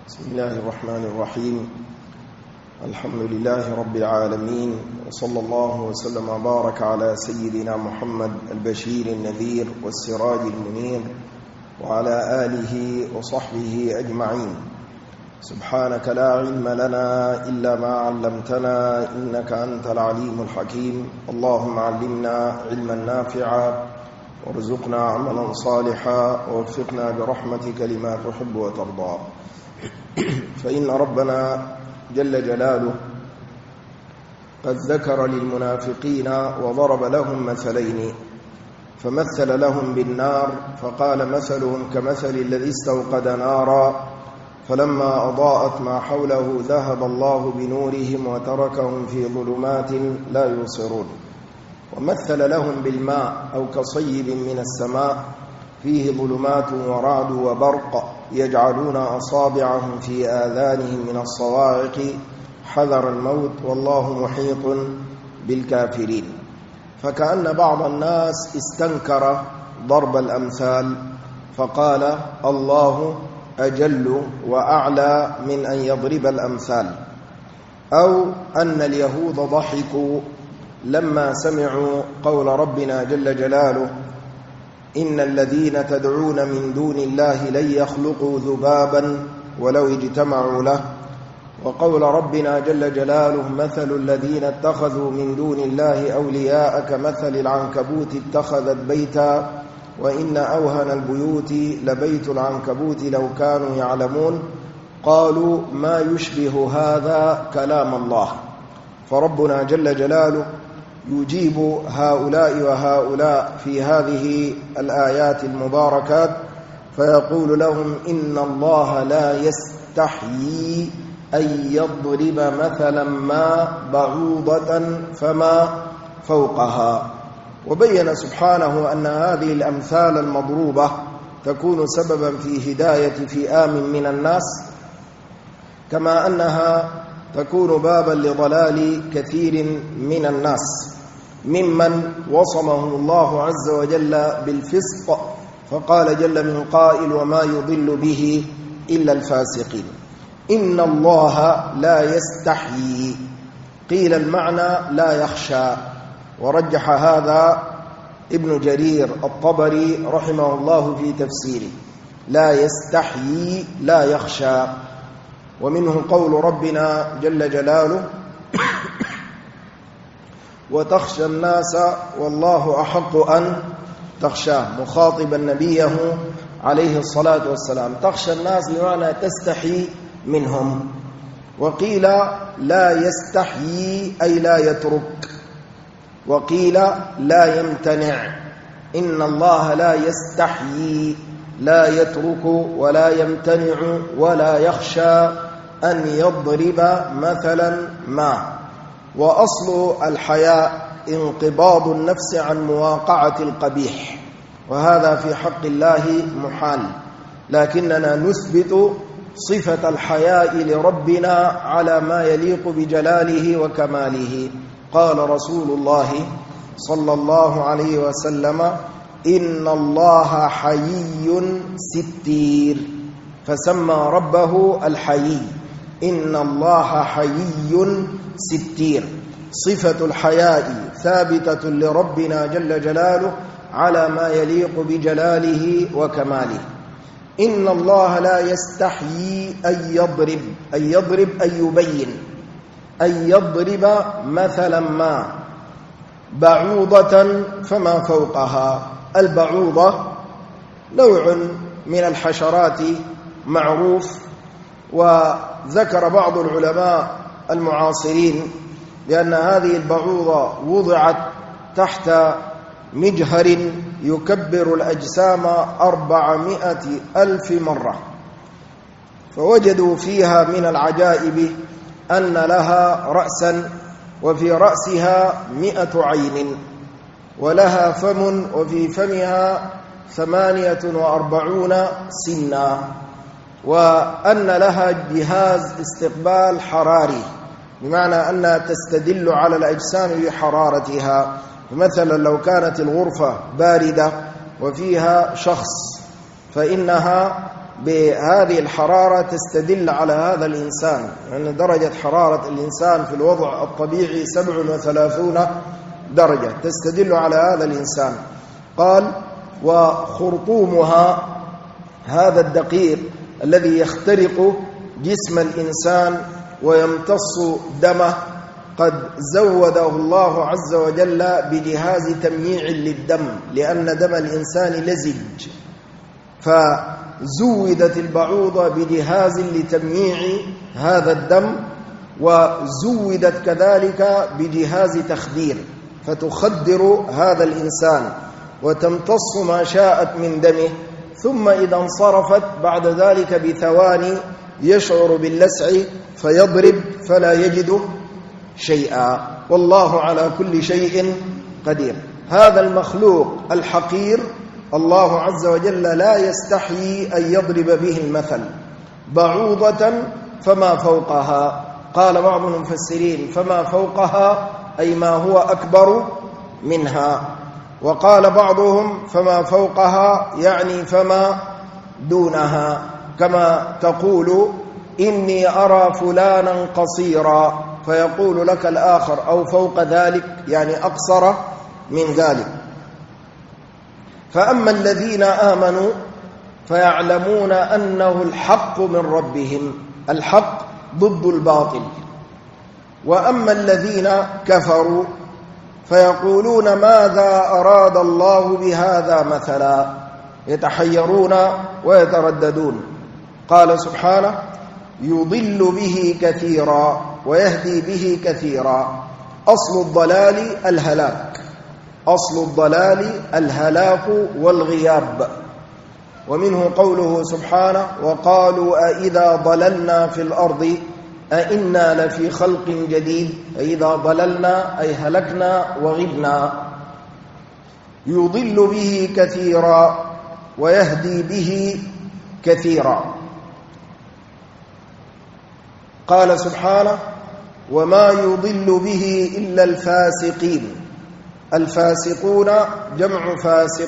بسم الله الرحمن الرحيم. الحمد لله رب العالمين، وصلى الله وسلم وبارك على سيدنا محمد البشير النذير والسراج المنير وعلى آله وصحبه أجمعين. سبحانك لا علم لنا إلا ما علمتنا إنك أنت العليم الحكيم. اللهم علمنا علما نافعا وارزقنا عملا صالحا ووفقنا برحمتك لما تحب وترضى. فإن ربنا جل جلاله قد ذكر للمنافقين وضرب لهم مثلين، فمثل لهم بالنار فقال مثلهم كمثل الذي استوقد نارا فلما أضاءت ما حوله ذهب الله بنورهم وتركهم في ظلمات لا يبصرون. ومثل لهم بالماء أو كصيب من السماء فيه ظلمات ورعد وبرق يجعلون أصابعهم في آذانهم من الصواعق حذر الموت والله محيط بالكافرين. فكأن بعض الناس استنكر ضرب الأمثال فقال الله أجل وأعلى من أن يضرب الأمثال، أو أن اليهود ضحكوا لما سمعوا قول ربنا جل جلاله إن الذين تدعون من دون الله لن يخلقوا ذبابا ولو اجتمعوا له، وقول ربنا جل جلاله مثل الذين اتخذوا من دون الله أولياء كمثل العنكبوت اتخذت بيتا وإن أوهن البيوت لبيت العنكبوت لو كانوا يعلمون. قالوا ما يشبه هذا كلام الله. فربنا جل جلاله يجيب هؤلاء وهؤلاء في هذه الآيات المباركات فيقول لهم إن الله لا يستحيي أن يضرب مثلا ما بعوضة فما فوقها. وبين سبحانه أن هذه الأمثال المضروبة تكون سببا في هداية فئام من الناس، كما أنها تكون بابا لضلال كثير من الناس ممن وصمهم الله عز وجل بالفسق، فقال جل من قائل وما يضل به إلا الفاسقين. إن الله لا يستحيي، قيل المعنى لا يخشى، ورجح هذا ابن جرير الطبري رحمه الله في تفسيره، لا يستحيي لا يخشى. ومنه قول ربنا جل جلاله وتخشى الناس والله أحق أن تخشاه، مخاطبا نبيه عليه الصلاة والسلام. تخشى الناس بمعنى تستحي منهم. وقيل لا يستحيي أي لا يترك، وقيل لا يمتنع. إن الله لا يستحيي لا يترك ولا يمتنع ولا يخشى أن يضرب مثلا ما. وأصل الحياء انقباض النفس عن مواقعة القبيح، وهذا في حق الله محال، لكننا نثبت صفة الحياء لربنا على ما يليق بجلاله وكماله. قال رسول الله صلى الله عليه وسلم إن الله حيي ستير، فسمى ربه الحيي. إن الله حيي ستير، صفة الحياء ثابتة لربنا جل جلاله على ما يليق بجلاله وكماله. إن الله لا يستحيي أن يضرب، أن يضرب أن يبين، أن يضرب مثلا ما بعوضة فما فوقها. البعوضة نوع من الحشرات معروف، وذكر بعض العلماء المعاصرين بأن هذه البعوضة وضعت تحت مجهر يكبر الأجسام 400,000 مرة، فوجدوا فيها من العجائب أن لها رأسا وفي رأسها 100 عين، ولها فم وفي فمها 48 سنا، وأن لها جهاز استقبال حراري، بمعنى أنها تستدل على الأجسام بحرارتها. فمثلا لو كانت الغرفة باردة وفيها شخص فإنها بهذه الحرارة تستدل على هذا الإنسان، لأن درجة حرارة الإنسان في الوضع الطبيعي 37 درجة تستدل على هذا الإنسان. قال: وخرطومها، هذا الدقيق الذي يخترق جسم الإنسان ويمتص دمه، قد زوده الله عز وجل بجهاز تمييع للدم، لأن دم الإنسان لزج، فزودت البعوضة بجهاز لتمييع هذا الدم، وزودت كذلك بجهاز تخدير، فتخدر هذا الإنسان وتمتص ما شاءت من دمه، ثم إذا انصرفت بعد ذلك بثواني يشعر باللسع فيضرب فلا يجد شيئا، والله على كل شيء قدير. هذا المخلوق الحقير الله عز وجل لا يستحيي أن يضرب به المثل، بعوضة فما فوقها. قال بعض المفسرين: فما فوقها أي ما هو أكبر منها. وقال بعضهم: فما فوقها يعني فما دونها، كما تقول: إني أرى فلانا قصيرا، فيقول لك الآخر: أو فوق ذلك، يعني أقصر من ذلك. فأما الذين آمنوا فيعلمون أنه الحق من ربهم، الحق ضد الباطل. وأما الذين كفروا فيقولون: ماذا أراد الله بهذا مثلا، يتحيرون ويترددون. قال سبحانه: يضل به كثيرا ويهدي به كثيرا. أصل الضلال الهلاك، أصل الضلال الهلاك والغياب. ومنه قوله سبحانه: وقالوا أإذا ضللنا في الأرض أإنا لفي خلق جديد. أإذا ضللنا أي هلكنا وغبنا. يضل به كثيرا ويهدي به كثيرا. قال سبحانه: وما يضل به إلا الفاسقين. الفاسقون جمع فاسق،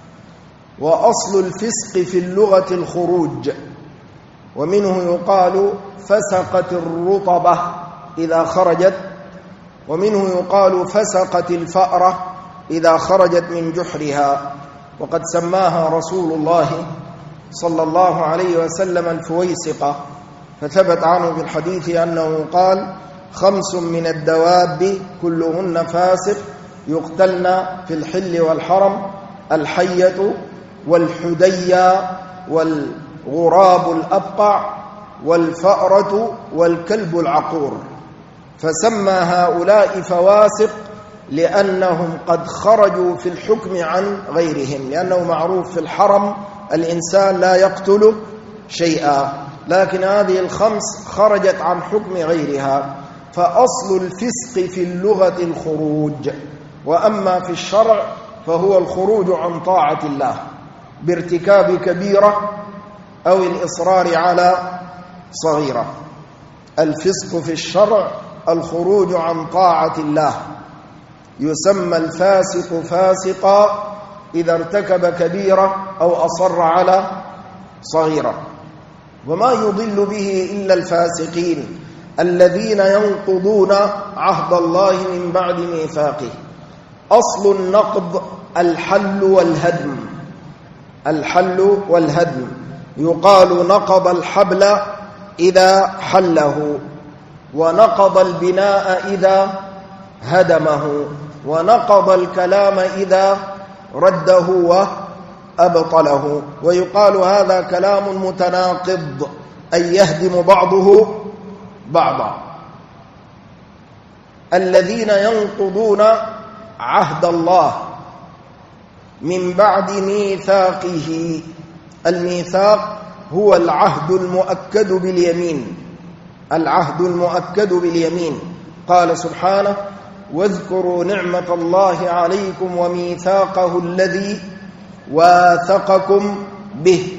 وأصل الفسق في اللغة الخروج، ومنه يقال فسقت الرطبة إذا خرجت، ومنه يقال فسقت الفأرة إذا خرجت من جحرها، وقد سماها رسول الله صلى الله عليه وسلم الفويسقة، فثبت عنه في الحديث أنه قال: 5 من الدواب كلهن فاسق يقتلن في الحل والحرم: الحية والحدية والغراب الأبقع والفأرة والكلب العقور. فسمى هؤلاء فواسق لأنهم قد خرجوا في الحكم عن غيرهم، لأنه معروف في الحرم الإنسان لا يقتل شيئا، لكن هذه ال5 خرجت عن حكم غيرها. فأصل الفسق في اللغة الخروج، وأما في الشرع فهو الخروج عن طاعة الله بارتكاب كبيرة أو الإصرار على صغيرة. الفسق في الشرع الخروج عن طاعة الله، يسمى الفاسق فاسقا إذا ارتكب كبيرة أو أصر على صغيرة. وما يضل به إلا الفاسقين الذين ينقضون عهد الله من بعد ميثاقه. أصل النقض الحل والهدم، الحل والهدم. يقال: نقض الحبل إذا حله، ونقض البناء إذا هدمه، ونقض الكلام إذا رده وأبطله. ويقال: هذا كلام متناقض، أي يهدم بعضه بعضا. الذين ينقضون عهد الله من بعد ميثاقه. الميثاق هو العهد المؤكد باليمين، العهد المؤكد باليمين. قال سبحانه: واذكروا نعمة الله عليكم وميثاقه الذي واثقكم به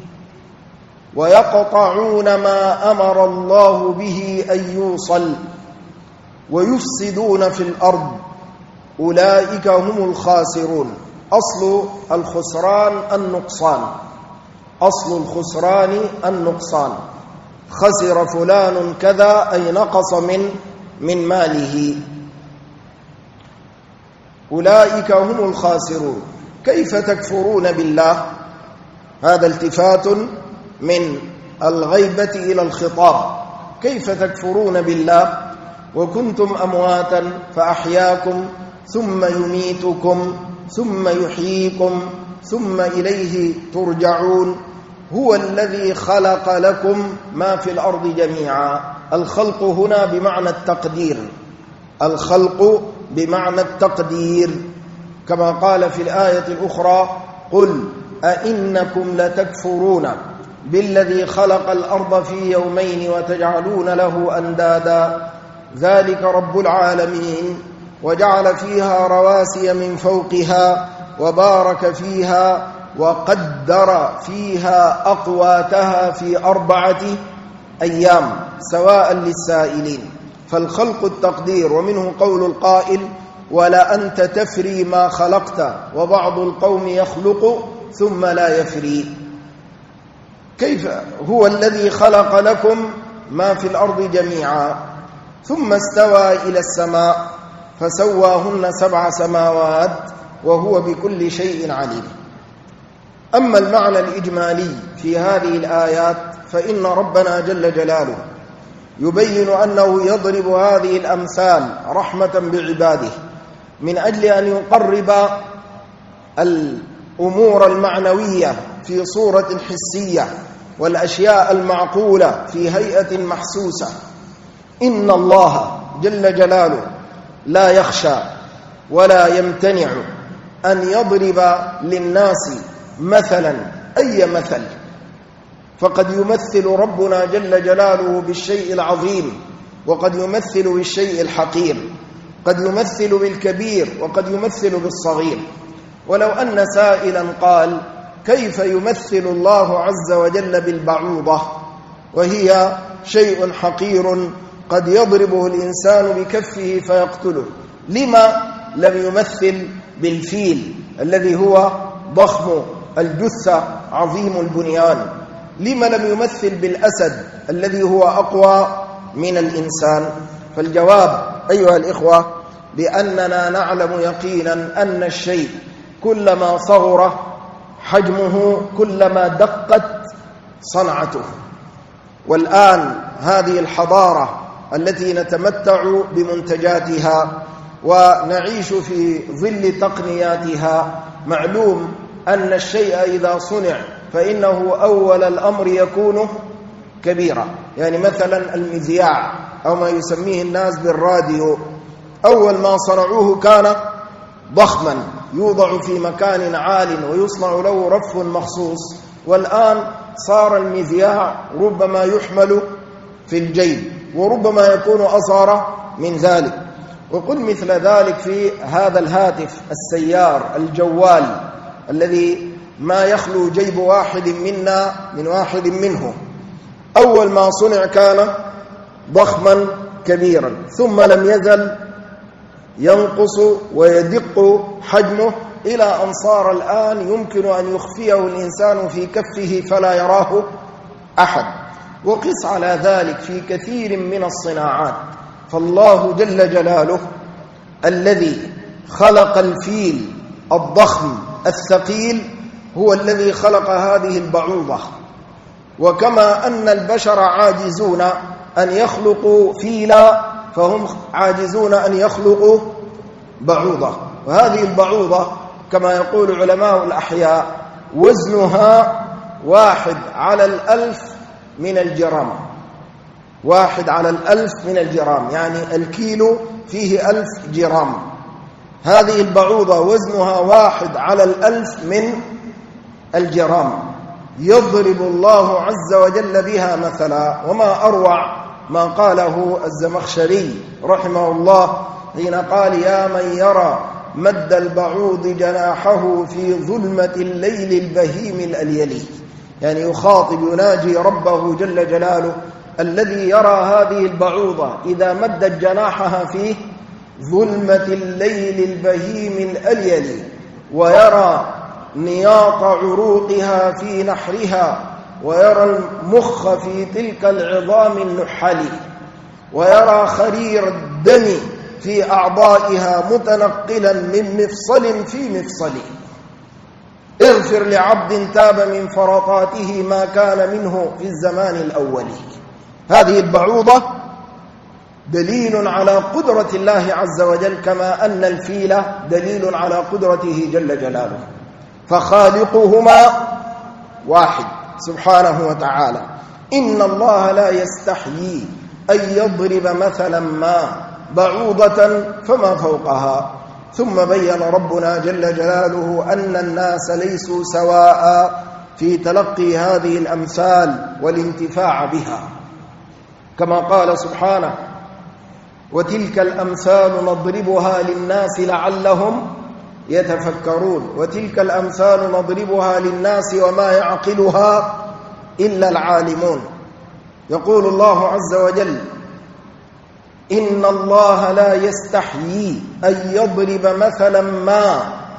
ويقطعون ما أمر الله به أن يوصل ويفسدون في الأرض أولئك هم الخاسرون. أصل الخسران النقصان، أصل الخسران النقصان، خسر فلان كذا أي نقص من ماله، أولئك هم الخاسرون. كيف تكفرون بالله؟ هذا التفات من الغيبة إلى الخطاب. كيف تكفرون بالله وكنتم أمواتا فأحياكم ثم يميتكم ثم يحييكم ثم إليه ترجعون. هو الذي خلق لكم ما في الأرض جميعا. الخلق هنا بمعنى التقدير، الخلق بمعنى التقدير، كما قال في الآية الأخرى: قل أئنكم لتكفرون بالذي خلق الأرض في يومين وتجعلون له أندادا ذلك رب العالمين وجعل فيها رواسي من فوقها وبارك فيها وقدر فيها أقواتها في 4 أيام سواء للسائلين. فالخلق التقدير. ومنه قول القائل: ولا أنت تفري ما خلقت وبعض القوم يخلق ثم لا يفري. كيف هو الذي خلق لكم ما في الأرض جميعا ثم استوى إلى السماء فسواهن 7 سماوات وهو بكل شيء عليم. أما المعنى الإجمالي في هذه الآيات فإن ربنا جل جلاله يبين أنه يضرب هذه الأمثال رحمة بعباده من أجل أن يقرب الأمور المعنوية في صورة حسية والأشياء المعقولة في هيئة محسوسة. إن الله جل جلاله لا يخشى ولا يمتنع أن يضرب للناس مثلا أي مثل، فقد يمثل ربنا جل جلاله بالشيء العظيم وقد يمثل بالشيء الحقير، قد يمثل بالكبير وقد يمثل بالصغير. ولو أن سائلا قال: كيف يمثل الله عز وجل بالبعوضة وهي شيء حقير قد يضربه الإنسان بكفه فيقتله، لما لم يمثل بالفيل الذي هو ضخم الجثة عظيم البنيان؟ لما لم يمثل بالأسد الذي هو أقوى من الإنسان؟ فالجواب أيها الإخوة بأننا نعلم يقينا أن الشيء كلما صغر حجمه كلما دقت صنعته. والآن هذه الحضارة التي نتمتع بمنتجاتها ونعيش في ظل تقنياتها، معلوم أن الشيء إذا صنع فإنه أول الأمر يكون كبيرا. يعني مثلا المذياع أو ما يسميه الناس بالراديو، أول ما صنعوه كان ضخما يوضع في مكان عال ويصنع له رف مخصوص، والآن صار المذياع ربما يحمل في الجيب وربما يكون أصغر من ذلك. وقل مثل ذلك في هذا الهاتف السيار الجوال الذي ما يخلو جيب واحد منا من واحد منه. أول ما صنع كان ضخما كبيرا ثم لم يزل ينقص ويدق حجمه إلى أن صار الآن يمكن أن يخفيه الإنسان في كفه فلا يراه أحد. وقس على ذلك في كثير من الصناعات. فالله جل جلاله الذي خلق الفيل الضخم الثقيل هو الذي خلق هذه البعوضة. وكما أن البشر عاجزون أن يخلقوا فيلا فهم عاجزون أن يخلقوا بعوضة. وهذه البعوضة كما يقول علماء الأحياء وزنها 1 على 1000 من الجرام. 1 على 1000 من الجرام، يعني الكيلو فيه 1000 جرام. هذه البعوضة وزنها 1 على 1000 من الجرام. يضرب الله عز وجل بها مثلا. وما أروع ما قاله الزمخشري رحمه الله حين قال: يا من يرى مد البعوض جناحه في ظلمة الليل البهيم الأليلي. يعني يخاطب يناجي ربه جل جلاله الذي يرى هذه البعوضة إذا مدت جناحها في ظلمة الليل البهيم الأليلي، ويرى نياط عروقها في نحرها، ويرى المخ في تلك العظام النحل، ويرى خرير الدم في أعضائها متنقلا من مفصل في مفصل. اغفر لعبد تاب من فرطاته ما كان منه في الزمان الأول. هذه البعوضة دليل على قدرة الله عز وجل، كما أن الفيل دليل على قدرته جل جلاله، فخالقهما واحد سبحانه وتعالى. إن الله لا يستحيي أن يضرب مثلا ما بعوضة فما فوقها. ثم بين ربنا جل جلاله أن الناس ليسوا سواء في تلقي هذه الأمثال والانتفاع بها، كما قال سبحانه: وتلك الأمثال نضربها للناس لعلهم يتفكرون. وتلك الأمثال نضربها للناس وما يعقلها إلا العالمون. يقول الله عز وجل: إن الله لا يستحيي أن يضرب مثلا ما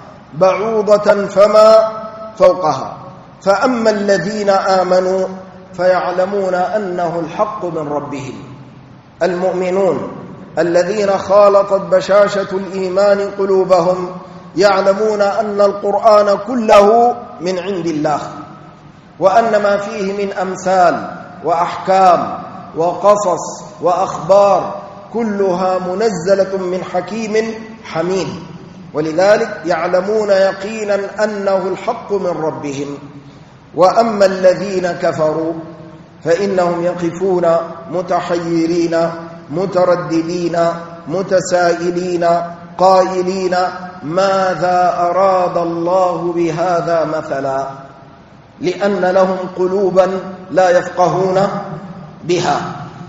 بعوضة فما فوقها، فأما الذين آمنوا فيعلمون أنه الحق من ربهم. المؤمنون الذين خالطت بشاشة الإيمان قلوبهم يعلمون أن القرآن كله من عند الله، وأن ما فيه من أمثال وأحكام وقصص وأخبار كلها منزلة من حكيم حميد، ولذلك يعلمون يقينا أنه الحق من ربهم. وأما الذين كفروا فإنهم يقفون متحيرين مترددين متسائلين قائلين: ماذا أراد الله بهذا مثلا؟ لأن لهم قلوبا لا يفقهون بها،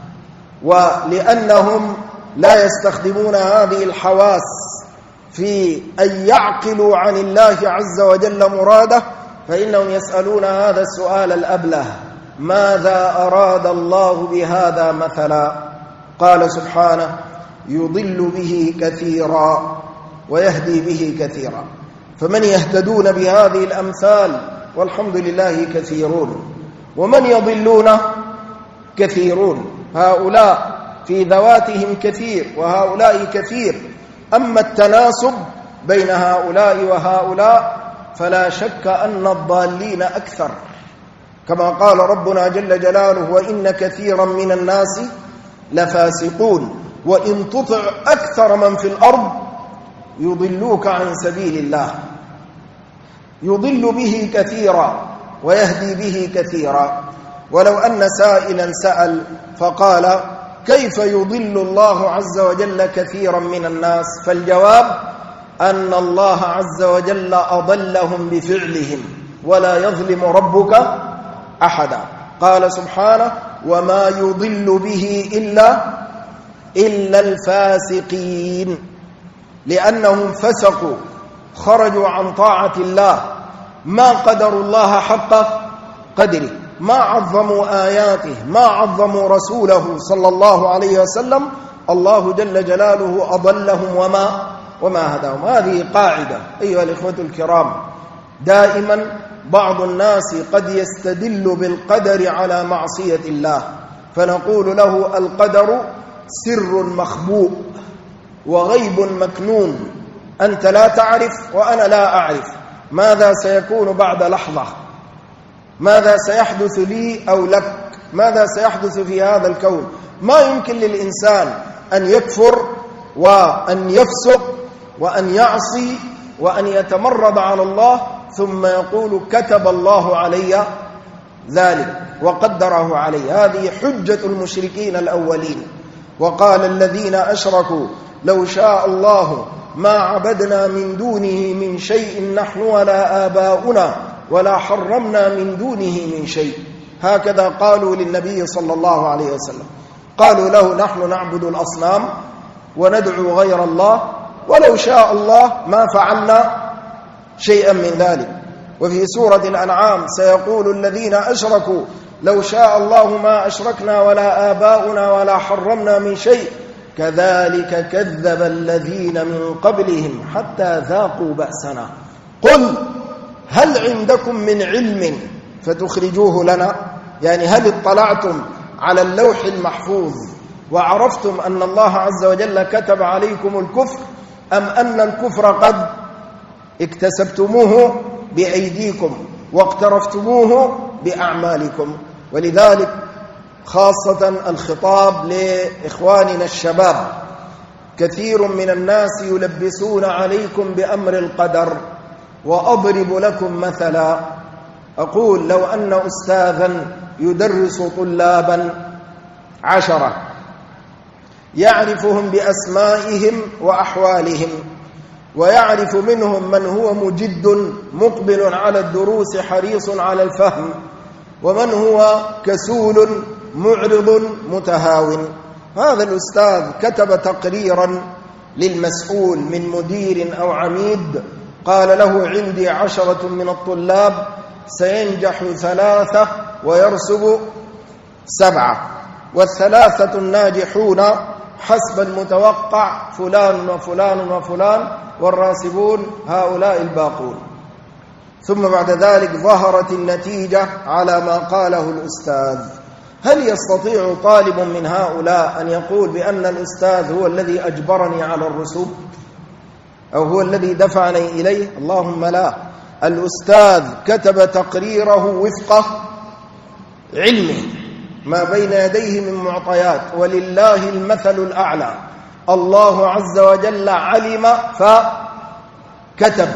ولأنهم لا يستخدمون هذه الحواس في أن يعقلوا عن الله عز وجل مراده، فإنهم يسألون هذا السؤال الأبله: ماذا أراد الله بهذا مثلا؟ قال سبحانه: يضل به كثيرا ويهدي به كثيرا. فمن يهتدون بهذه الأمثال والحمد لله كثيرون، ومن يضلون كثيرون. هؤلاء في ذواتهم كثير وهؤلاء كثير، أما التناسب بين هؤلاء وهؤلاء فلا شك أن الضالين أكثر، كما قال ربنا جل جلاله: وإن كثيرا من الناس لفاسقون وإن تطع أكثر من في الأرض يضلوك عن سبيل الله. يضل به كثيرا ويهدي به كثيرا. ولو أن سائلا سأل فقال: كيف يضل الله عز وجل كثيرا من الناس؟ فالجواب أن الله عز وجل أضلهم بفعلهم، ولا يظلم ربك أحدا. قال سبحانه: وما يضل به إلا الفاسقين، لأنهم فسقوا خرجوا عن طاعة الله، ما قدروا الله حق قدره، ما عظموا آياته، ما عظموا رسوله صلى الله عليه وسلم. الله جل جلاله أضلهم وما هداهم. هذه قاعدة أيها الإخوة الكرام. دائما بعض الناس قد يستدل بالقدر على معصية الله، فنقول له: القدر سر مخبوء وغيب مكنون، أنت لا تعرف وأنا لا أعرف ماذا سيكون بعد لحظة، ماذا سيحدث لي أو لك، ماذا سيحدث في هذا الكون. ما يمكن للإنسان أن يكفر وأن يفسق وأن يعصي وأن يتمرد على الله ثم يقول: كتب الله علي ذلك وقدره علي. هذه حجة المشركين الأولين. وقال الذين أشركوا: لو شاء الله ما عبدنا من دونه من شيء نحن ولا آباؤنا ولا حرمنا من دونه من شيء. هكذا قالوا للنبي صلى الله عليه وسلم. قالوا له: نحن نعبد الأصنام وندعو غير الله، ولو شاء الله ما فعلنا شيئا من ذلك. وفي سورة الأنعام: سيقول الذين أشركوا لو شاء الله ما أشركنا ولا آباؤنا ولا حرمنا من شيء كذلك كذب الذين من قبلهم حتى ذاقوا بأسنا. قل هل عندكم من علم فتخرجوه لنا؟ يعني هل اطلعتم على اللوح المحفوظ وعرفتم أن الله عز وجل كتب عليكم الكفر، أم أن الكفر قد اكتسبتموه بأيديكم واقترفتموه بأعمالكم؟ ولذلك خاصة الخطاب لإخواننا الشباب، كثير من الناس يلبسون عليكم بأمر القدر. وأضرب لكم مثلا، أقول لو أن أستاذا يدرس طلابا 10 يعرفهم بأسمائهم وأحوالهم، ويعرف منهم من هو مجد مقبل على الدروس حريص على الفهم، ومن هو كسول معرض متهاون. هذا الأستاذ كتب تقريرا للمسؤول من مدير أو عميد، قال له عندي 10 من الطلاب سينجح 3 ويرسب 7، وال3 الناجحون حسب المتوقع فلان وفلان وفلان، والراسبون هؤلاء الباقون. ثم بعد ذلك ظهرت النتيجة على ما قاله الأستاذ. هل يستطيع طالب من هؤلاء أن يقول بأن الأستاذ هو الذي أجبرني على الرسوب أو هو الذي دفعني إليه؟ اللهم لا. الأستاذ كتب تقريره وفق علمه ما بين يديه من معطيات، ولله المثل الأعلى. الله عز وجل علم فكتب،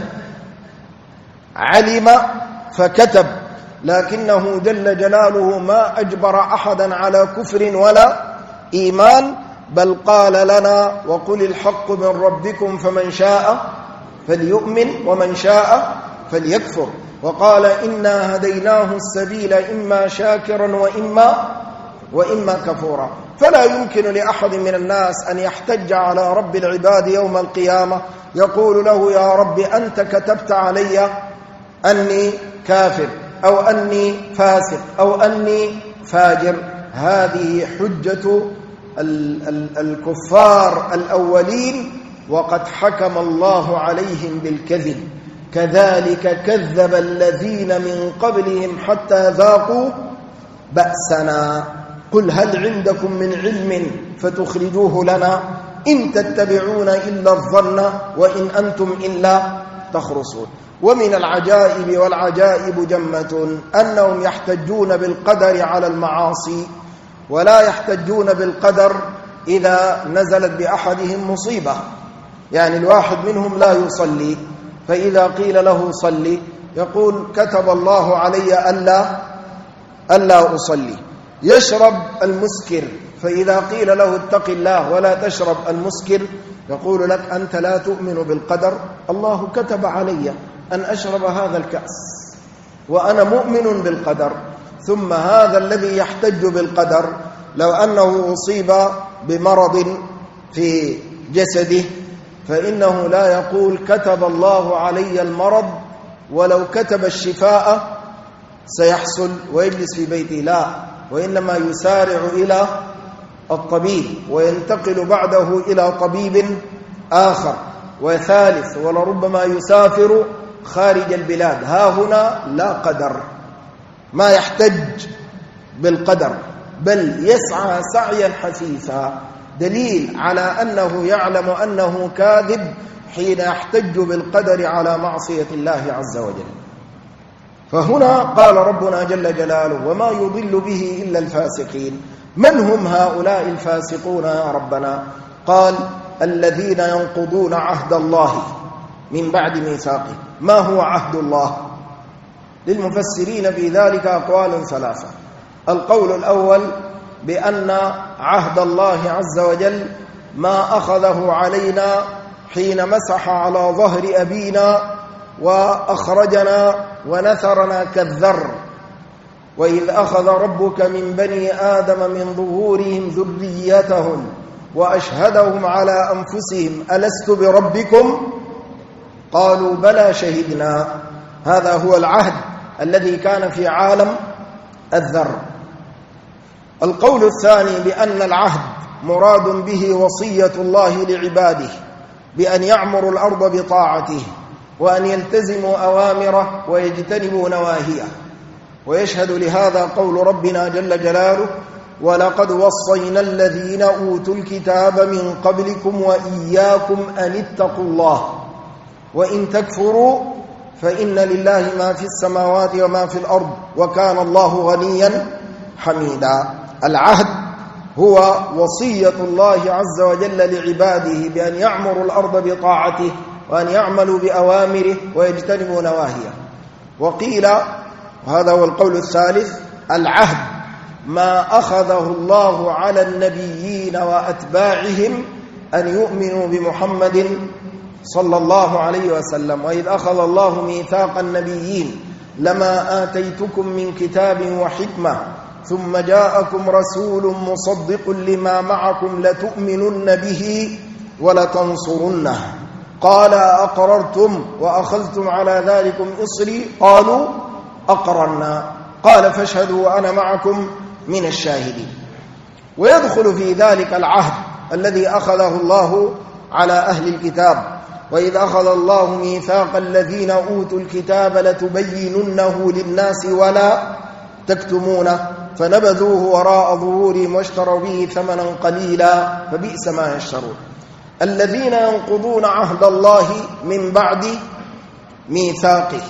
علم فكتب، لكنه جل جلاله ما أجبر أحدا على كفر ولا إيمان، بل قال لنا وقل الحق من ربكم فمن شاء فليؤمن ومن شاء فليكفر. وقال إنا هديناه السبيل إما شاكرا وإما كفورا. فلا يمكن لأحد من الناس أن يحتج على رب العباد يوم القيامة يقول له يا رب أنت كتبت علي أني كافر أو أني فاسق أو أني فاجر. هذه حجة الكفار الأولين، وقد حكم الله عليهم بالكذب. كذلك كذب الذين من قبلهم حتى ذاقوا بأسنا. قل هل عندكم من علم فتخرجوه لنا إن تتبعون إلا الظن وإن أنتم إلا تخرصون. ومن العجائب والعجائب جمة أنهم يحتجون بالقدر على المعاصي، ولا يحتجون بالقدر إذا نزلت بأحدهم مصيبة. يعني الواحد منهم لا يصلي، فإذا قيل له صلي يقول كتب الله علي ألا أصلي. يشرب المسكر، فإذا قيل له اتق الله ولا تشرب المسكر يقول لك أنت لا تؤمن بالقدر، الله كتب علي أن أشرب هذا الكأس وأنا مؤمن بالقدر. ثم هذا الذي يحتج بالقدر لو أنه أصيب بمرض في جسده فإنه لا يقول كتب الله علي المرض ولو كتب الشفاء سيحصل ويجلس في بيته، لا، وإنما يسارع إلى الطبيب وينتقل بعده إلى طبيب آخر وثالث، ولربما يسافر خارج البلاد. ها هنا لا قدر، ما يحتج بالقدر بل يسعى سعيا حثيثا، دليل على أنه يعلم أنه كاذب حين يحتج بالقدر على معصية الله عز وجل. فهنا قال ربنا جل جلاله وما يضل به إلا الفاسقين. من هم هؤلاء الفاسقون يا ربنا؟ قال الذين ينقضون عهد الله من بعد ميثاقه. ما هو عهد الله؟ للمفسرين في ذلك أقوال 3. القول الأول بأن عهد الله عز وجل ما أخذه علينا حين مسح على ظهر أبينا وأخرجنا ونثرنا كالذر، وإذ أخذ ربك من بني آدم من ظهورهم ذريتهم وأشهدهم على أنفسهم ألست بربكم قالوا بلى شهدنا. هذا هو العهد الذي كان في عالم الذر. القول الثاني بأن العهد مراد به وصية الله لعباده بأن يعمروا الأرض بطاعته وأن يلتزموا أوامره ويجتنبوا نواهيه. ويشهد لهذا قول ربنا جل جلاله: ولقد وصينا الذين أوتوا الكتاب من قبلكم وإياكم أن اتقوا الله وإن تكفروا فإن لله ما في السماوات وما في الأرض وكان الله غنيا حميدا. العهد هو وصية الله عز وجل لعباده بأن يعمروا الأرض بطاعته وأن يعملوا بأوامره ويجتنبوا نواهيه. وقيل، وهذا هو القول الثالث، العهد ما أخذه الله على النبيين وأتباعهم أن يؤمنوا بمحمد صلى الله عليه وسلم. وإذ أخذ الله ميثاق النبيين لما آتيتكم من كتاب وحكمة ثم جاءكم رسول مصدق لما معكم لتؤمنن به ولتنصرنه قال أقررتم وأخذتم على ذلكم إصري قالوا أقررنا قال فاشهدوا وأنا معكم من الشاهدين. ويدخل في ذلك العهد الذي أخذه الله على أهل الكتاب: وإذ أخذ الله ميثاق الذين أوتوا الكتاب لتبيننه للناس ولا تكتمونه فنبذوه وراء ظهورهم واشتروا به ثمنا قليلا فبئس ما يشترون. الذين ينقضون عهد الله من بعد ميثاقه،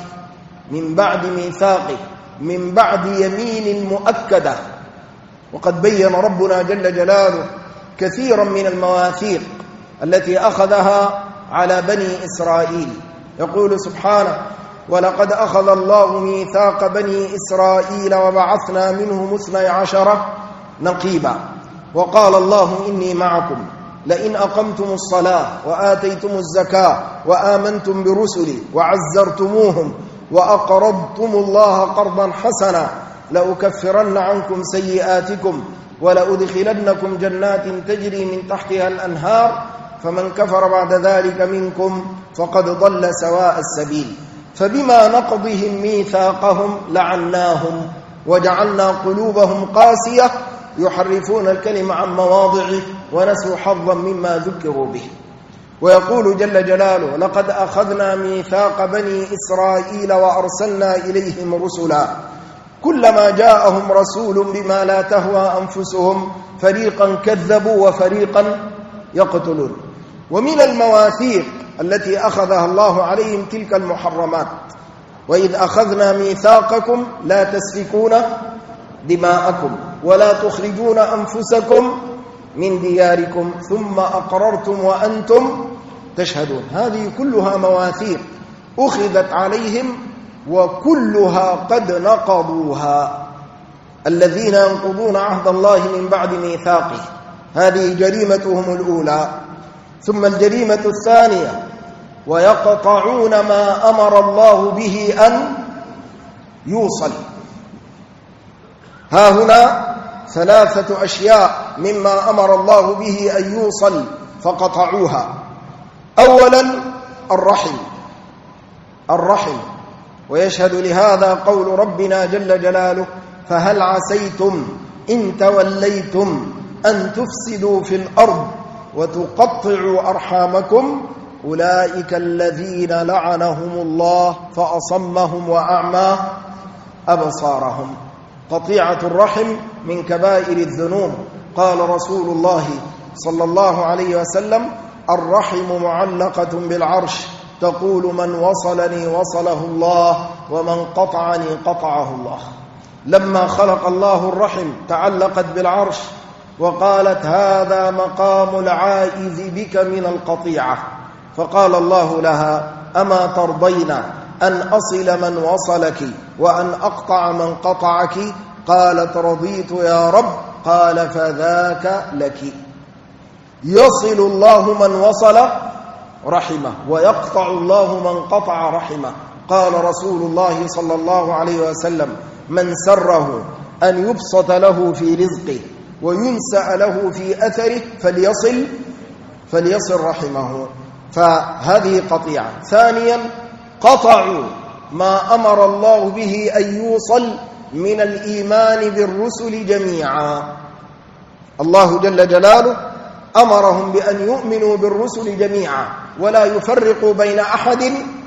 من بعد يمين مؤكدة. وقد بين ربنا جل جلاله كثيرا من المواثيق التي أخذها على بني إسرائيل. يقول سبحانه: ولقد أخذ الله ميثاق بني إسرائيل وبعثنا منهم 12 نقيبا وقال الله إني معكم لئن أقمتم الصلاة وآتيتم الزكاة وآمنتم برسلي وعزرتموهم وأقرضتم الله قرضا حسنا لأكفرن عنكم سيئاتكم ولأدخلنكم جنات تجري من تحتها الأنهار فمن كفر بعد ذلك منكم فقد ضل سواء السبيل. فبما نقضهم ميثاقهم لعناهم وجعلنا قلوبهم قاسية يحرفون الكلم عن مواضعه ونسوا حظا مما ذكروا به. ويقول جل جلاله: لقد أخذنا ميثاق بني إسرائيل وأرسلنا إليهم رسلا كلما جاءهم رسول بما لا تهوى أنفسهم فريقا كذبوا وفريقا يقتلون. ومن المواثيق التي أخذها الله عليهم تلك المحرمات: وإذ أخذنا ميثاقكم لا تسفكون دماءكم ولا تخرجون أنفسكم من دياركم ثم أقررتم وأنتم تشهدون. هذه كلها مواثيق أخذت عليهم وكلها قد نقضوها. الذين ينقضون عهد الله من بعد ميثاقه، هذه جريمتهم الأولى. ثم الجريمة الثانية: ويقطعون ما أمر الله به أن يوصل. ها هنا 3 أشياء مما أمر الله به أن يوصل فقطعوها. أولا الرحم، ويشهد لهذا قول ربنا جل جلاله: فهل عسيتم إن توليتم أن تفسدوا في الأرض وتقطعوا أرحامكم أولئك الذين لعنهم الله فأصمهم وأعمى أبصارهم. قطيعة الرحم من كبائر الذنوب. قال رسول الله صلى الله عليه وسلم: الرحم معلقة بالعرش تقول من وصلني وصله الله ومن قطعني قطعه الله. لما خلق الله الرحم تعلقت بالعرش وقالت: هذا مقام العائذ بك من القطيعة. فقال الله لها: أما ترضين أن أصل من وصلك وأن أقطع من قطعك؟ قالت: رضيت يا رب. قال: فذاك لك. يصل الله من وصل رحمه ويقطع الله من قطع رحمه. قال رسول الله صلى الله عليه وسلم: من سره أن يبسط له في رزقه وينسأ له في أثره فليصل رحمه. فهذه قطيعة. ثانيا: قطعوا ما أمر الله به أن يوصل من الإيمان بالرسل جميعا. الله جل جلاله أمرهم بأن يؤمنوا بالرسل جميعا ولا يفرقوا بين أحد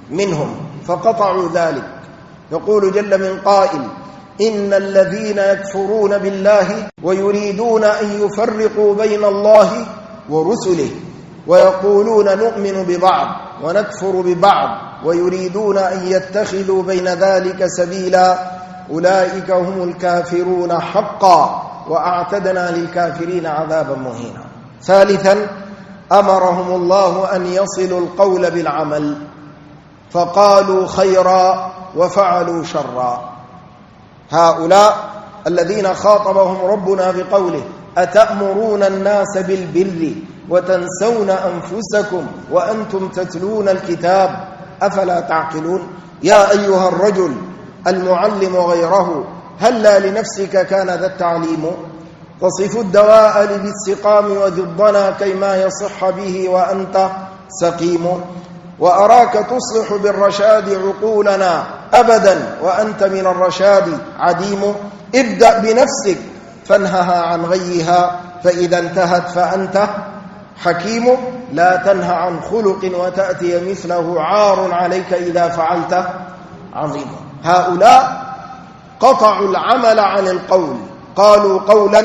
منهم فقطعوا ذلك. يقول جل من قائل: إن الذين يكفرون بالله ويريدون أن يفرقوا بين الله ورسله ويقولون نؤمن ببعض ونكفر ببعض ويريدون أن يتخذوا بين ذلك سبيلا أولئك هم الكافرون حقا وأعتدنا للكافرين عذابا مهينا. ثالثا، أمرهم الله أن يصلوا القول بالعمل، فقالوا خيرا وفعلوا شرا. هؤلاء الذين خاطبهم ربنا بقوله: أتأمرون الناس بالبر وتنسون أنفسكم وأنتم تتلون الكتاب أفلا تعقلون. يا أيها الرجل المعلم غيره، هلا لنفسك كان ذا التعليم؟ تصف الدواء لذي السقام وذي الضنا كيما يصح به وأنت سقيم. وأراك تصلح بالرشاد عقولنا أبدا وأنت من الرشاد عديم. ابدأ بنفسك فانهها عن غيها، فإذا انتهت فأنت حكيم. لا تنهى عن خلق وتأتي مثله، عار عليك إذا فعلت عظيم. هؤلاء قطعوا العمل عن القول، قالوا قولا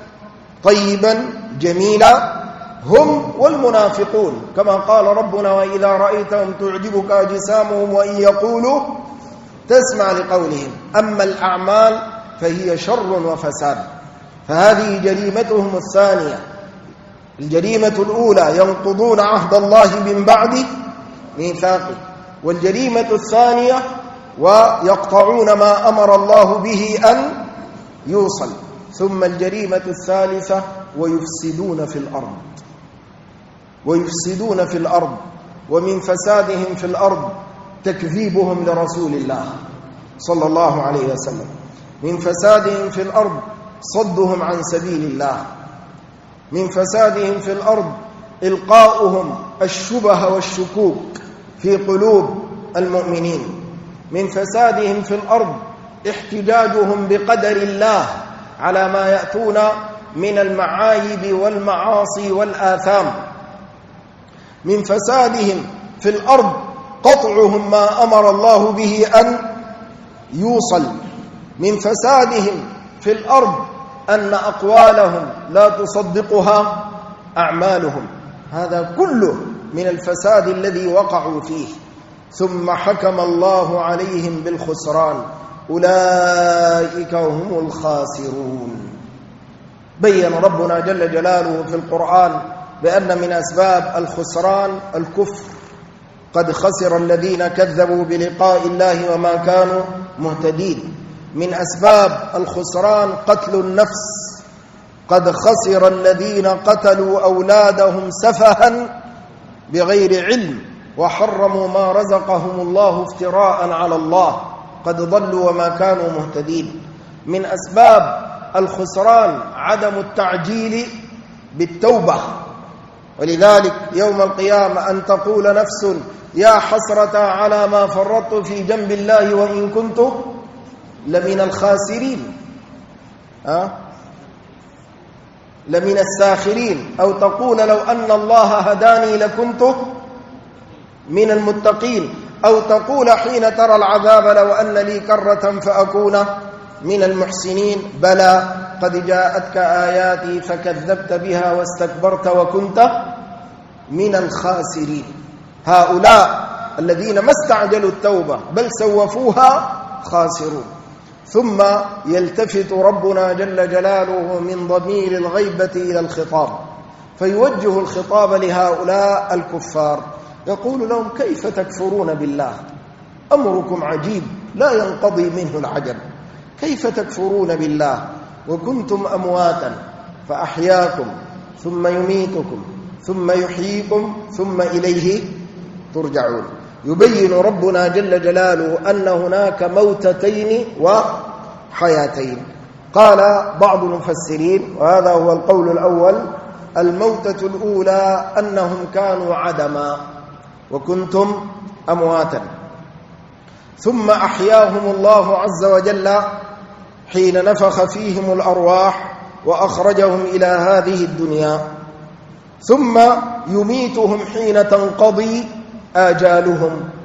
طيبا جميلا، هم والمنافقون، كما قال ربنا: وإذا رأيتهم تعجبك أجسامهم وإن يقولوا تسمع لقولهم. أما الأعمال فهي شر وفساد. فهذه جريمتهم الثانية. الجريمة الأولى: ينقضون عهد الله من بعد ميثاقه. والجريمة الثانية: ويقطعون ما أمر الله به أن يوصل. ثم الجريمة الثالثة: ويفسدون في الأرض. ويفسدون في الأرض، ومن فسادهم في الأرض تكذيبهم لرسول الله صلى الله عليه وسلم. من فسادهم في الأرض صدهم عن سبيل الله. من فسادهم في الأرض إلقاؤهم الشبه والشكوك في قلوب المؤمنين. من فسادهم في الأرض احتجاجهم بقدر الله على ما يأتون من المعايب والمعاصي والآثام. من فسادهم في الأرض قطعهم ما أمر الله به أن يوصل. من فسادهم في الأرض أن أقوالهم لا تصدقها أعمالهم. هذا كله من الفساد الذي وقعوا فيه. ثم حكم الله عليهم بالخسران، أولئك هم الخاسرون. بين ربنا جل جلاله في القرآن بأن من أسباب الخسران الكفر. قد خسر الذين كذبوا بلقاء الله وما كانوا مهتدين. من أسباب الخسران قتل النفس. قد خسر الذين قتلوا أولادهم سفها بغير علم وحرموا ما رزقهم الله افتراء على الله، قد ضلوا وما كانوا مهتدين. من أسباب الخسران عدم التعجيل بالتوبة. ولذلك يوم القيامة أن تقول نفس: يا حسرة على ما فرطت في جنب الله وإن كنت لمن الخاسرين، لمن الساخرين. أو تقول: لو أن الله هداني لكنت من المتقين. أو تقول حين ترى العذاب: لو أن لي كرة فأكون من المحسنين. بلى قد جاءتك آياتي فكذبت بها واستكبرت وكنت من الخاسرين. هؤلاء الذين ما استعجلوا التوبة بل سوفوها خاسرون. ثم يلتفت ربنا جل جلاله من ضمير الغيبة إلى الخطاب، فيوجه الخطاب لهؤلاء الكفار، يقول لهم: كيف تكفرون بالله؟ أمركم عجيب لا ينقضي منه العجب. كيف تكفرون بالله وكنتم أمواتا فأحياكم ثم يميتكم ثم يحييكم ثم إليه ترجعون. يبين ربنا جل جلاله أن هناك موتتين وحياتين. قال بعض المفسرين، وهذا هو القول الأول: الموتة الأولى أنهم كانوا عدما وكنتم أمواتا، ثم أحياهم الله عز وجل حين نفخ فيهم الأرواح وأخرجهم إلى هذه الدنيا، ثم يميتهم حين تنقضي آجالهم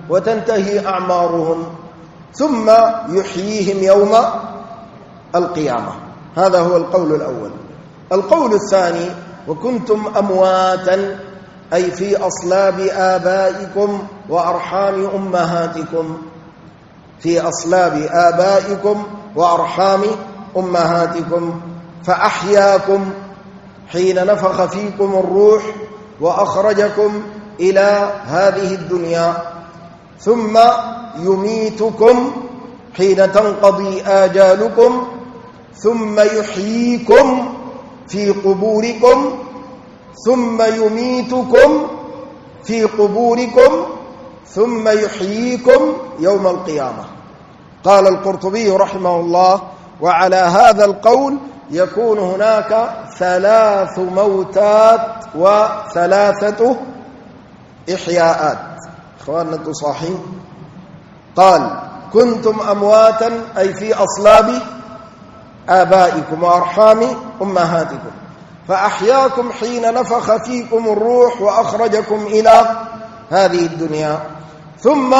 وتنتهي أعمارهم ثم يحييهم يوم القيامة. هذا هو القول الأول. القول الثاني: وكنتم أمواتا أي في أصلاب آبائكم وأرحام أمهاتكم، في أصلاب آبائكم وأرحام أمهاتكم، فأحياكم حين نفخ فيكم الروح وأخرجكم إلى هذه الدنيا، ثم يميتكم حين تنقضي آجالكم، ثم يحييكم في قبوركم، ثم يميتكم في قبوركم، ثم يحييكم يوم القيامة. قال القرطبي رحمه الله: وعلى هذا القول يكون هناك 3 موتات و3 إحياءات. إخواننا تصاحين. قال: كنتم أمواتا أي في أصلاب آبائكم وأرحام أمهاتكم، فأحياكم حين نفخ فيكم الروح وأخرجكم إلى هذه الدنيا، ثم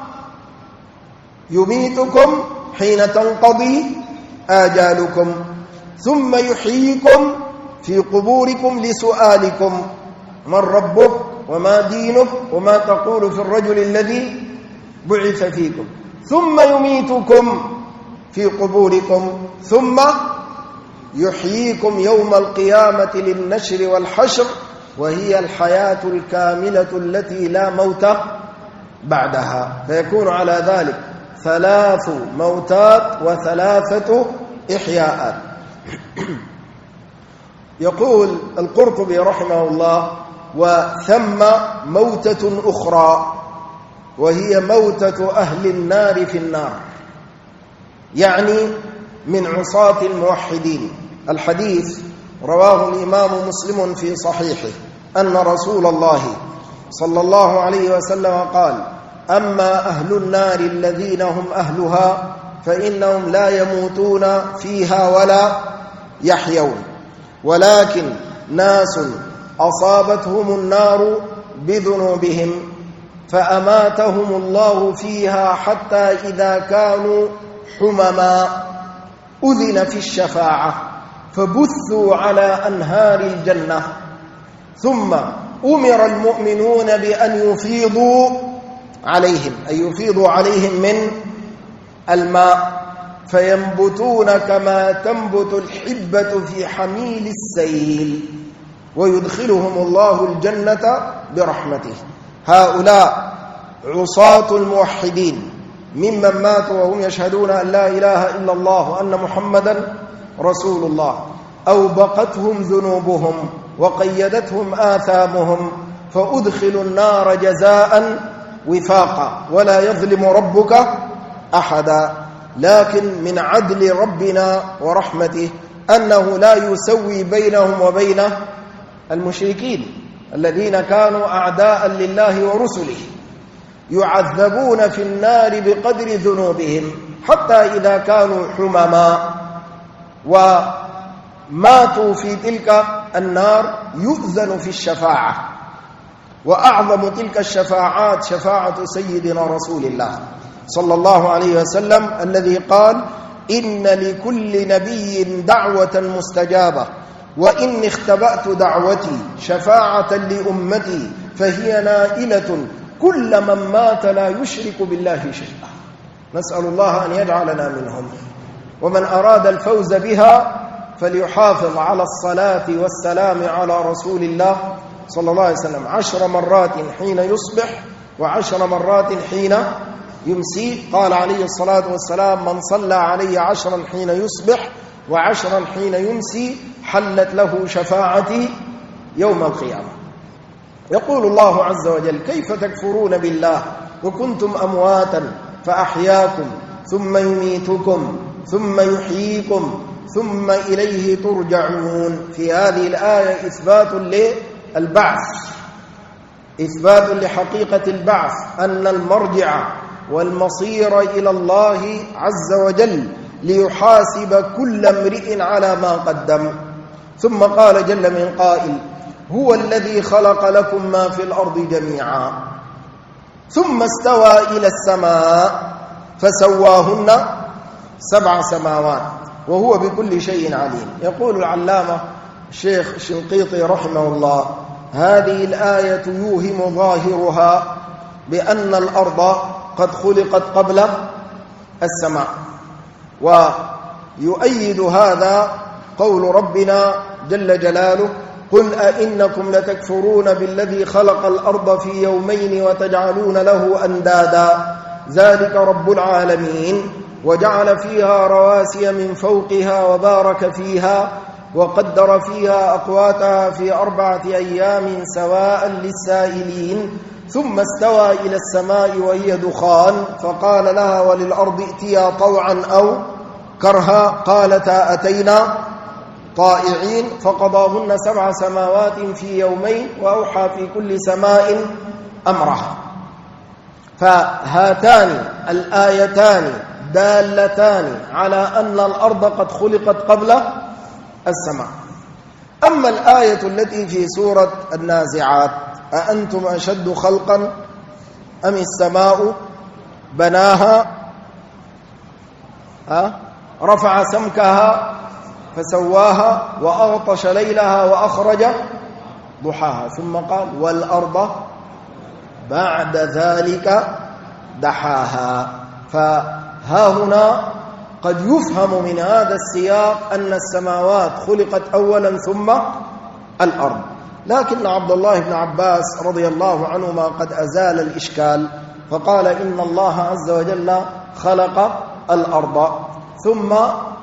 يميتكم حين تنقضي آجالكم، ثم يحييكم في قبوركم لسؤالكم: من ربك وما دينك وما تقول في الرجل الذي بعث فيكم، ثم يميتكم في قبوركم، ثم يحييكم يوم القيامة للنشر والحشر، وهي الحياة الكاملة التي لا موت بعدها. فيكون على ذلك 3 موتات و3 إحياءات. يقول القرطبي رحمه الله: وثم موتة أخرى وهي موتة أهل النار في النار، يعني من عصاة الموحدين. الحديث رواه الإمام مسلم في صحيحه أن رسول الله صلى الله عليه وسلم قال: أما أهل النار الذين هم أهلها فإنهم لا يموتون فيها ولا يحيون، ولكن ناس أصابتهم النار بذنوبهم فأماتهم الله فيها حتى إذا كانوا حمما أذن في الشفاعة فبثوا على أنهار الجنة، ثم أمر المؤمنون بأن يفيضوا عليهم، أي يفيضوا عليهم من الماء، فينبتون كما تنبت الحبة في حميل السيل، ويدخلهم الله الجنة برحمته. هؤلاء عصاة الموحدين ممن ماتوا وهم يشهدون أن لا إله إلا الله وأن محمدا رسول الله، أوبقتهم ذنوبهم وقيدتهم آثامهم، فأدخلوا النار جزاء وفاقا، ولا يظلم ربك أحدا. لكن من عدل ربنا ورحمته أنه لا يسوي بينهم وبين المشركين الذين كانوا أعداء لله ورسله، يعذبون في النار بقدر ذنوبهم حتى إذا كانوا حمما وماتوا في تلك النار يؤذن في الشفاعة. وأعظم تلك الشفاعات شفاعة سيدنا رسول الله صلى الله عليه وسلم الذي قال: إن لكل نبي دعوة مستجابة، وإني اختبأت دعوتي شفاعة لأمتي فهي نائلة كل من مات لا يشرك بالله شيئا. نسأل الله أن يجعلنا منهم. ومن أراد الفوز بها فليحافظ على الصلاة والسلام على رسول الله صلى الله عليه وسلم 10 مرات حين يصبح و10 مرات حين يمسي. قال عليه الصلاة والسلام: من صلى علي 10 حين يصبح و10 حين يمسي حلت له شفاعتي يوم القيامة. يقول الله عز وجل: كيف تكفرون بالله وكنتم أمواتا فأحياكم ثم يميتكم ثم يحييكم ثم إليه ترجعون. في هذه الآية إثبات للبعث، إثبات لحقيقة البعث، أن المرجع والمصير إلى الله عز وجل ليحاسب كل امرئ على ما قدم. ثم قال جل من قائل: هو الذي خلق لكم ما في الأرض جميعا. ثم استوى إلى السماء فسواهن 7 سماوات وهو بكل شيء عليم. يقول العلامة الشيخ الشنقيطي رحمه الله: هذه الآية يوهم ظاهرها بأن الأرض قد خلقت قبل السماء، ويؤيد هذا قول ربنا جل جلاله: قل أئنكم لتكفرون بالذي خلق الأرض في يومين وتجعلون له أندادا ذلك رب العالمين وجعل فيها رواسي من فوقها وبارك فيها وقدر فيها أقواتها في 4 أيام سواء للسائلين ثم استوى إلى السماء وهي دخان فقال لها وللأرض ائتيا طوعا أو كرها قالتا أتينا طائعين فقضاهن 7 سماوات في يومين وأوحى في كل سماء أمرها. فهاتان الآيتان دالتان على أن الأرض قد خلقت قبل السماء. أما الآية التي في سورة النازعات: أأنتم أشد خلقا أم السماء بناها رفع سمكها فسواها وأغطش ليلها وأخرج ضحاها ثم قال والأرض بعد ذلك دحاها. فها هنا قد يفهم من هذا السياق أن السماوات خلقت أولا ثم الأرض، لكن عبد الله بن عباس رضي الله عنهما قد أزال الإشكال فقال إن الله عز وجل خلق الأرض ثم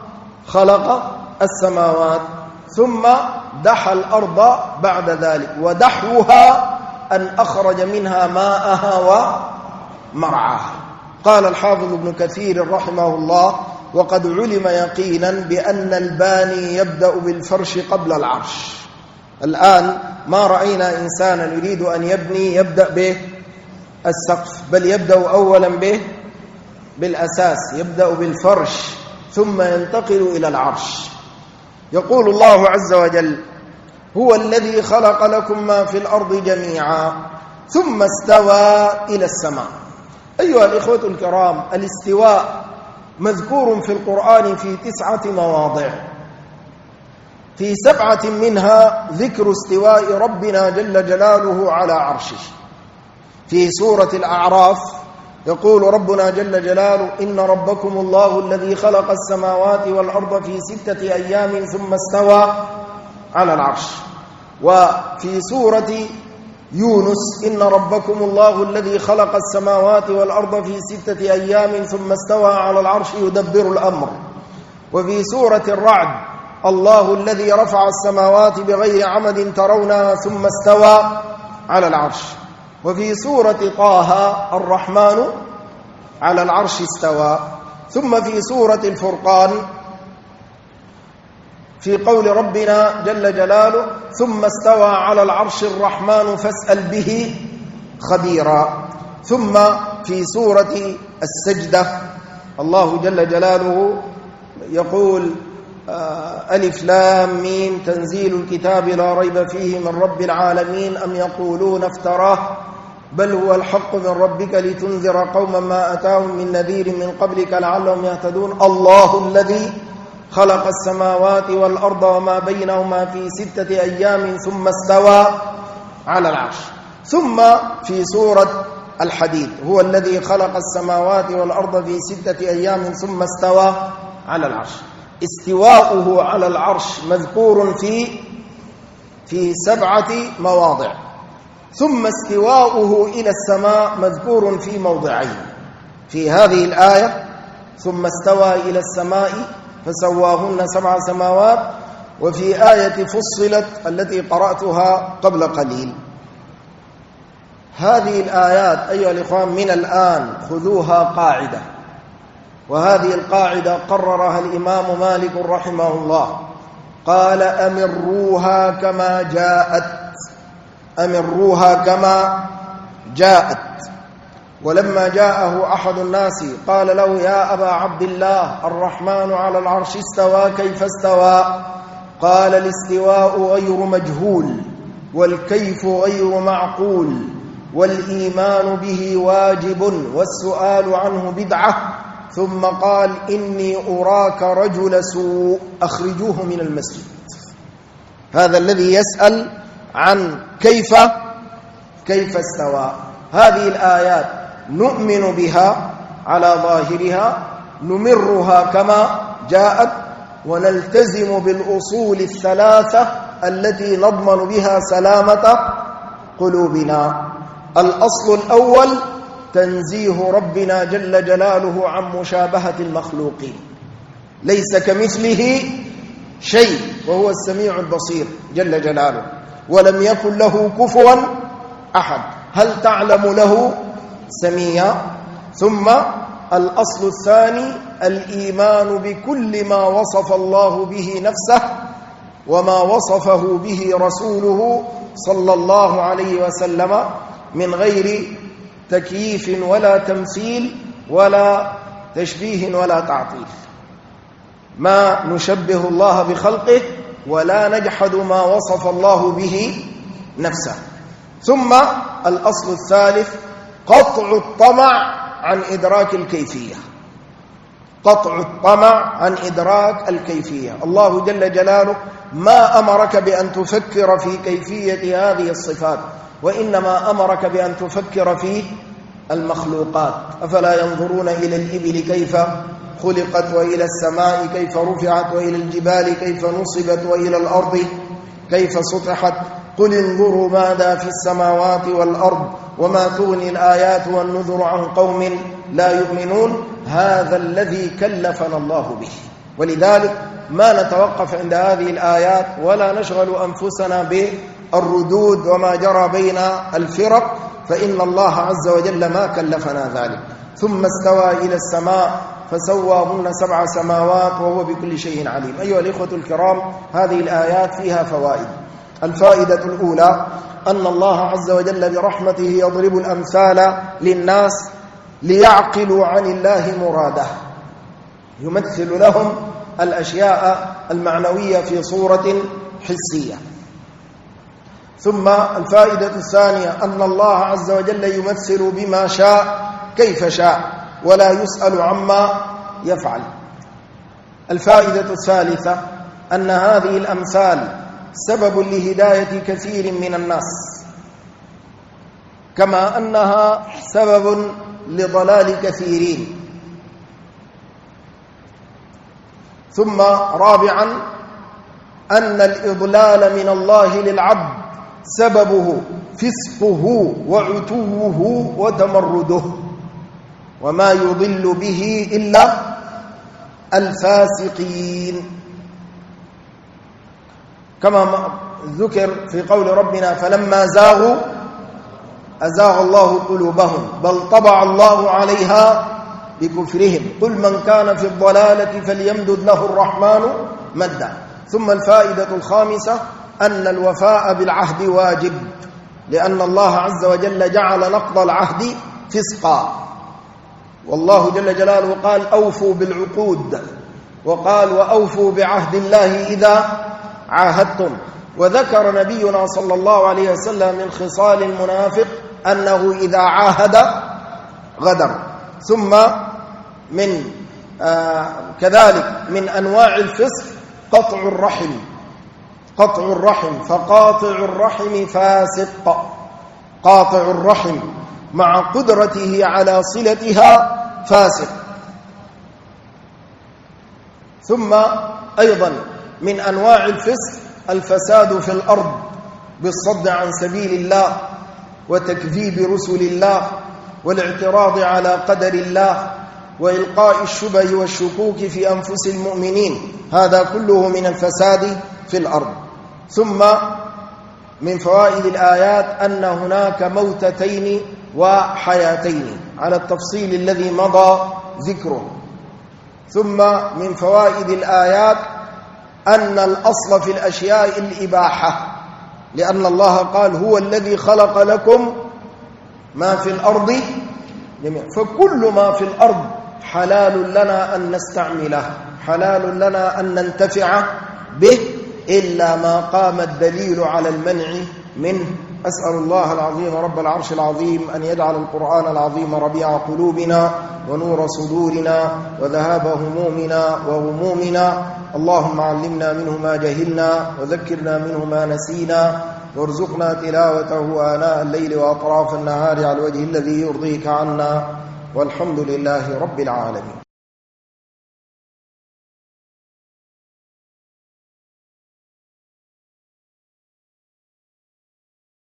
خلق السماوات ثم دحى الأرض بعد ذلك، ودحوها أن أخرج منها ماءها ومرعاها. قال الحافظ ابن كثير رحمه الله: وقد علم يقينا بأن الباني يبدأ بالفرش قبل العرش. الآن ما رأينا إنسانا يريد أن يبني يبدأ بالسقف، بل يبدأ أولا بالأساس، يبدأ بالفرش ثم ينتقل إلى العرش. يقول الله عز وجل: هو الذي خلق لكم ما في الأرض جميعا ثم استوى إلى السماء. أيها الإخوة الكرام، الاستواء مذكور في القرآن في 9 مواضع، في 7 منها ذكر استواء ربنا جل جلاله على عرشه. في سورة الأعراف يقول ربنا جل جلاله: إن ربكم الله الذي خلق السماوات والأرض في 6 أيام ثم استوى على العرش. وفي سورة يونس: إن ربكم الله الذي خلق السماوات والأرض في 6 أيام ثم استوى على العرش يدبر الأمر. وفي سورة الرعد: الله الذي رفع السماوات بغير عمد ترونها ثم استوى على العرش. وفي سورة طه: الرحمن على العرش استوى. ثم في سورة الفرقان في قول ربنا جل جلاله: ثم استوى على العرش الرحمن فاسأل به خبيرا. ثم في سورة السجدة الله جل جلاله يقول: ألف لام ميم تنزيل الكتاب لا ريب فيه من رب العالمين أم يقولون افتراه بل هو الحق من ربك لتنذر قوما ما أتاهم من نذير من قبلك لعلهم يهتدون. الله الذي خلق السماوات والأرض وما بينهما في 6 أيام ثم استوى على العرش. ثم في سورة الحديد: هو الذي خلق السماوات والأرض في 6 أيام ثم استوى على العرش. استواؤه على العرش مذكور في 7 مواضع، ثم استواؤه إلى السماء مذكور في موضعين: في هذه الآية ثم استوى إلى السماء فسواهن 7 سماوات، وفي آية فصلت التي قرأتها قبل قليل. هذه الآيات أيها الإخوان من الآن خذوها قاعدة، وهذه القاعدة قررها الإمام مالك رحمه الله، قال: أمروها كما جاءت، أمروها كما جاءت. ولما جاءه أحد الناس قال له: يا أبا عبد الله الرحمن على العرش استوى كيف استوى؟ قال: الاستواء غير مجهول والكيف غير معقول والإيمان به واجب والسؤال عنه بدعة، ثم قال إني أراك رجل سوء أخرجوه من المسجد. هذا الذي يسأل عن كيف استوى. هذه الآيات نؤمن بها على ظاهرها، نمرها كما جاءت، ونلتزم بالأصول الثلاثة التي نضمن بها سلامة قلوبنا. الأصل الأول تنزيه ربنا جل جلاله عن مشابهة المخلوقين، ليس كمثله شيء وهو السميع البصير جل جلاله، ولم يكن له كفوا أحد. هل تعلم له سميا؟ ثم الأصل الثاني الإيمان بكل ما وصف الله به نفسه وما وصفه به رسوله صلى الله عليه وسلم من غير تكييف ولا تمثيل ولا تشبيه ولا تعطيل. ما نشبه الله بخلقه ولا نجحد ما وصف الله به نفسه. ثم الأصل الثالث قطع الطمع عن إدراك الكيفية. قطع الطمع عن إدراك الكيفية. الله جل جلاله ما أمرك بأن تفكر في كيفية هذه الصفات، وإنما أمرك بأن تفكر في المخلوقات. أفلا ينظرون إلى الإبل كيف خلقت، وإلى السماء كيف رفعت، وإلى الجبال كيف نصبت، وإلى الأرض كيف سطحت. قل انظروا ماذا في السماوات والأرض وما تغني الآيات والنذر عن قوم لا يؤمنون. هذا الذي كلفنا الله به، ولذلك ما نتوقف عند هذه الآيات ولا نشغل أنفسنا بالردود وما جرى بين الفرق، فإن الله عز وجل ما كلفنا ذلك. ثم استوى إلى السماء فسواهن 7 سماوات وهو بكل شيء عليم. أيها الإخوة الكرام، هذه الآيات فيها فوائد. الفائدة الأولى أن الله عز وجل برحمته يضرب الأمثال للناس ليعقلوا عن الله مراده، يمثل لهم الأشياء المعنوية في صورة حسية. ثم الفائدة الثانية أن الله عز وجل يمثل بما شاء كيف شاء ولا يسأل عما يفعل. الفائدة الثالثة أن هذه الأمثال سبب لهداية كثير من الناس، كما أنها سبب لضلال كثيرين. ثم رابعا أن الإضلال من الله للعبد سببه فسقه وعتوه وتمرده، وما يضل به إلا الفاسقين، كما ذكر في قول ربنا فلما زاغوا أزاغ الله قلوبهم بل طبع الله عليها بكفرهم قل من كان في الضلالة فليمدد له الرحمن مدا. ثم الفائدة الخامسة أن الوفاء بالعهد واجب، لأن الله عز وجل جعل نقض العهد فسقا، والله جل جلاله قال أوفوا بالعقود، وقال وأوفوا بعهد الله إذا عاهدتم. وذكر نبينا صلى الله عليه وسلم من خصال المنافق أنه إذا عاهد غدر. ثم من كذلك من أنواع الفسق قطع الرحم، قطع الرحم، فقاطع الرحم فاسق، قاطع الرحم مع قدرته على صلتها فاسق. ثم أيضا من أنواع الفسق الفساد في الأرض بالصد عن سبيل الله وتكذيب رسل الله والاعتراض على قدر الله وإلقاء الشبه والشكوك في أنفس المؤمنين، هذا كله من الفساد في الأرض. ثم من فوائد الآيات أن هناك موتتين وحياتين على التفصيل الذي مضى ذكره. ثم من فوائد الآيات أن الأصل في الأشياء الإباحة، لأن الله قال هو الذي خلق لكم ما في الأرض جميعا، فكل ما في الأرض حلال لنا أن نستعمله، حلال لنا أن ننتفع به، إلا ما قام الدليل على المنع منه. أسأل الله العظيم رب العرش العظيم أن يجعل القرآن العظيم ربيع قلوبنا ونور صدورنا وذهاب همومنا وغمومنا. اللهم علمنا منه ما جهلنا وذكرنا منه ما نسينا، وارزقنا تلاوته آناء الليل وأطراف النهار على الوجه الذي يرضيك عنا، والحمد لله رب العالمين.